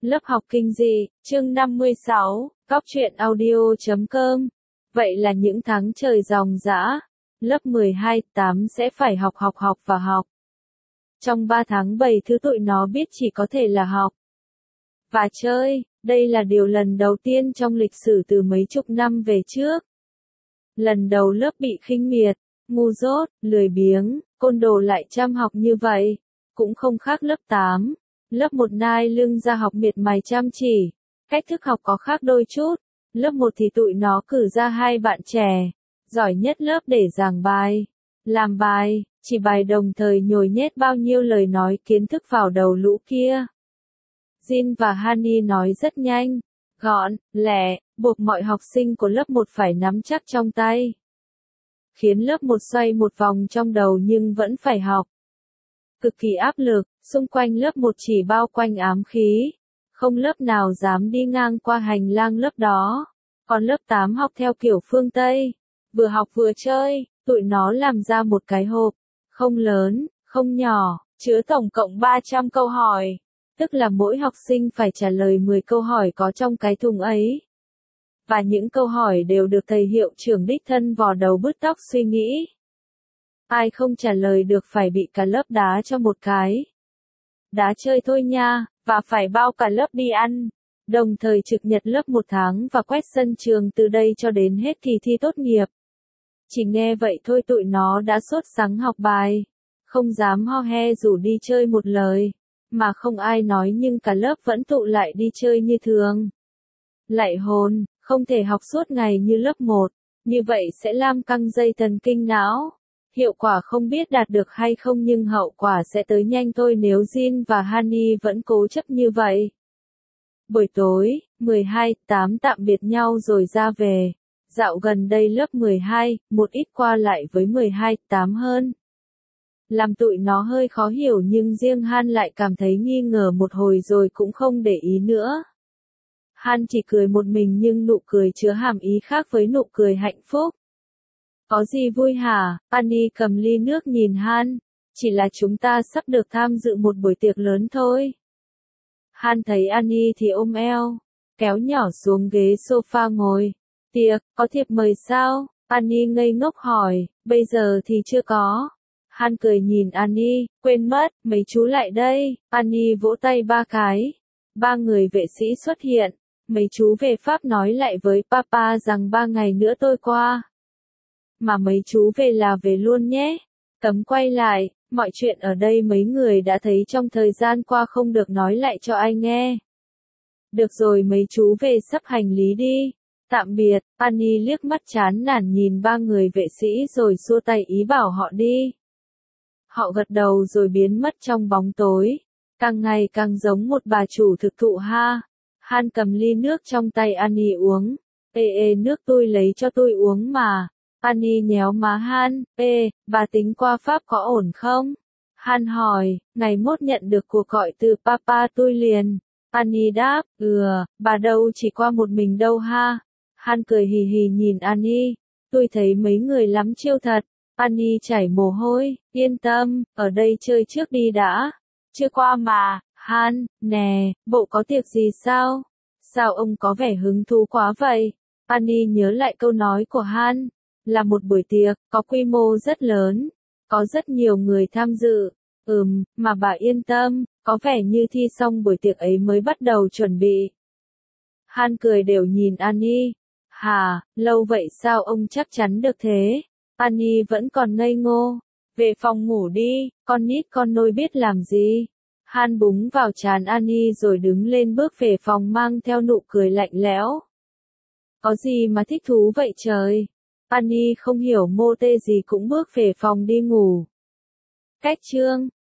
Lớp học kinh dị, chương 56, Cóc truyện audio.com. Vậy là những tháng trời ròng rã, lớp 12, 8 sẽ phải học và học. Trong 3 tháng 7 thứ tụi nó biết chỉ có thể là học và chơi, đây là điều lần đầu tiên trong lịch sử từ mấy chục năm về trước. Lần đầu lớp bị khinh miệt, ngu dốt, lười biếng, côn đồ lại chăm học như vậy, cũng không khác lớp 8. Lớp 1 nai lưng ra học miệt mài chăm chỉ, cách thức học có khác đôi chút. Lớp 1 thì tụi nó cử ra 2 bạn trẻ, giỏi nhất lớp để giảng bài, làm bài, chỉ bài đồng thời nhồi nhét bao nhiêu lời nói kiến thức vào đầu lũ kia. Jin và Hani nói rất nhanh, gọn, lẹ, buộc mọi học sinh của lớp 1 phải nắm chắc trong tay. Khiến lớp 1 xoay một vòng trong đầu nhưng vẫn phải học. Cực kỳ áp lực, xung quanh lớp 1 chỉ bao quanh ám khí. Không lớp nào dám đi ngang qua hành lang lớp đó. Còn lớp 8 học theo kiểu phương Tây. Vừa học vừa chơi, tụi nó làm ra một cái hộp. Không lớn, không nhỏ, chứa tổng cộng 300 câu hỏi. Tức là mỗi học sinh phải trả lời 10 câu hỏi có trong cái thùng ấy. Và những câu hỏi đều được thầy hiệu trưởng đích thân vò đầu bứt tóc suy nghĩ. Ai không trả lời được phải bị cả lớp đá cho một cái. Đá chơi thôi nha, và phải bao cả lớp đi ăn. Đồng thời trực nhật lớp 1 tháng và quét sân trường từ đây cho đến hết kỳ thi tốt nghiệp. Chỉ nghe vậy thôi tụi nó đã sốt sắng học bài. Không dám ho he rủ đi chơi một lời. Mà không ai nói nhưng cả lớp vẫn tụ lại đi chơi như thường. Lại hồn, không thể học suốt ngày như lớp 1. Như vậy sẽ lam căng dây thần kinh não. Hiệu quả không biết đạt được hay không nhưng hậu quả sẽ tới nhanh thôi nếu Jin và Hani vẫn cố chấp như vậy. Buổi tối, 12, 8 tạm biệt nhau rồi ra về. Dạo gần đây lớp 12, một ít qua lại với 12, 8 hơn. Làm tụi nó hơi khó hiểu nhưng riêng Han lại cảm thấy nghi ngờ một hồi rồi cũng không để ý nữa. Han chỉ cười một mình nhưng nụ cười chứa hàm ý khác với nụ cười hạnh phúc. Có gì vui hả? Annie cầm ly nước nhìn Han. Chỉ là chúng ta sắp được tham dự một buổi tiệc lớn thôi. Han thấy Annie thì ôm eo, kéo nhỏ xuống ghế sofa ngồi. Tiệc, có thiệp mời sao? Annie ngây ngốc hỏi, bây giờ thì chưa có. Han cười nhìn Annie, quên mất, mấy chú lại đây. Annie vỗ tay 3 cái. 3 người vệ sĩ xuất hiện. Mấy chú về Pháp nói lại với papa rằng 3 ngày nữa tôi qua. Mà mấy chú về là về luôn nhé. Cấm quay lại, mọi chuyện ở đây mấy người đã thấy trong thời gian qua không được nói lại cho ai nghe. Được rồi mấy chú về sắp hành lý đi. Tạm biệt, Annie liếc mắt chán nản nhìn 3 người vệ sĩ rồi xua tay ý bảo họ đi. Họ gật đầu rồi biến mất trong bóng tối. Càng ngày càng giống một bà chủ thực thụ ha. Han cầm ly nước trong tay Annie uống. Ê nước tôi lấy cho tôi uống mà. Annie nhéo má Han, bà tính qua Pháp có ổn không? Han hỏi, ngày mốt nhận được cuộc gọi từ papa tôi liền. Annie đáp, bà đâu chỉ qua một mình đâu ha. Han cười hì hì nhìn Annie, tôi thấy mấy người lắm chiêu thật. Annie chảy mồ hôi, yên tâm, ở đây chơi trước đi đã. Chưa qua mà, Han, nè, bộ có tiệc gì sao? Sao ông có vẻ hứng thú quá vậy? Annie nhớ lại câu nói của Han. Là một buổi tiệc, có quy mô rất lớn, có rất nhiều người tham dự. Mà bà yên tâm, có vẻ như thi xong buổi tiệc ấy mới bắt đầu chuẩn bị. Han cười đều nhìn Annie. Hả, lâu vậy sao ông chắc chắn được thế? Annie vẫn còn ngây ngô. Về phòng ngủ đi, con nít con nôi biết làm gì. Han búng vào trán Annie rồi đứng lên bước về phòng mang theo nụ cười lạnh lẽo. Có gì mà thích thú vậy trời? Annie không hiểu mô tê gì cũng bước về phòng đi ngủ. Cách chương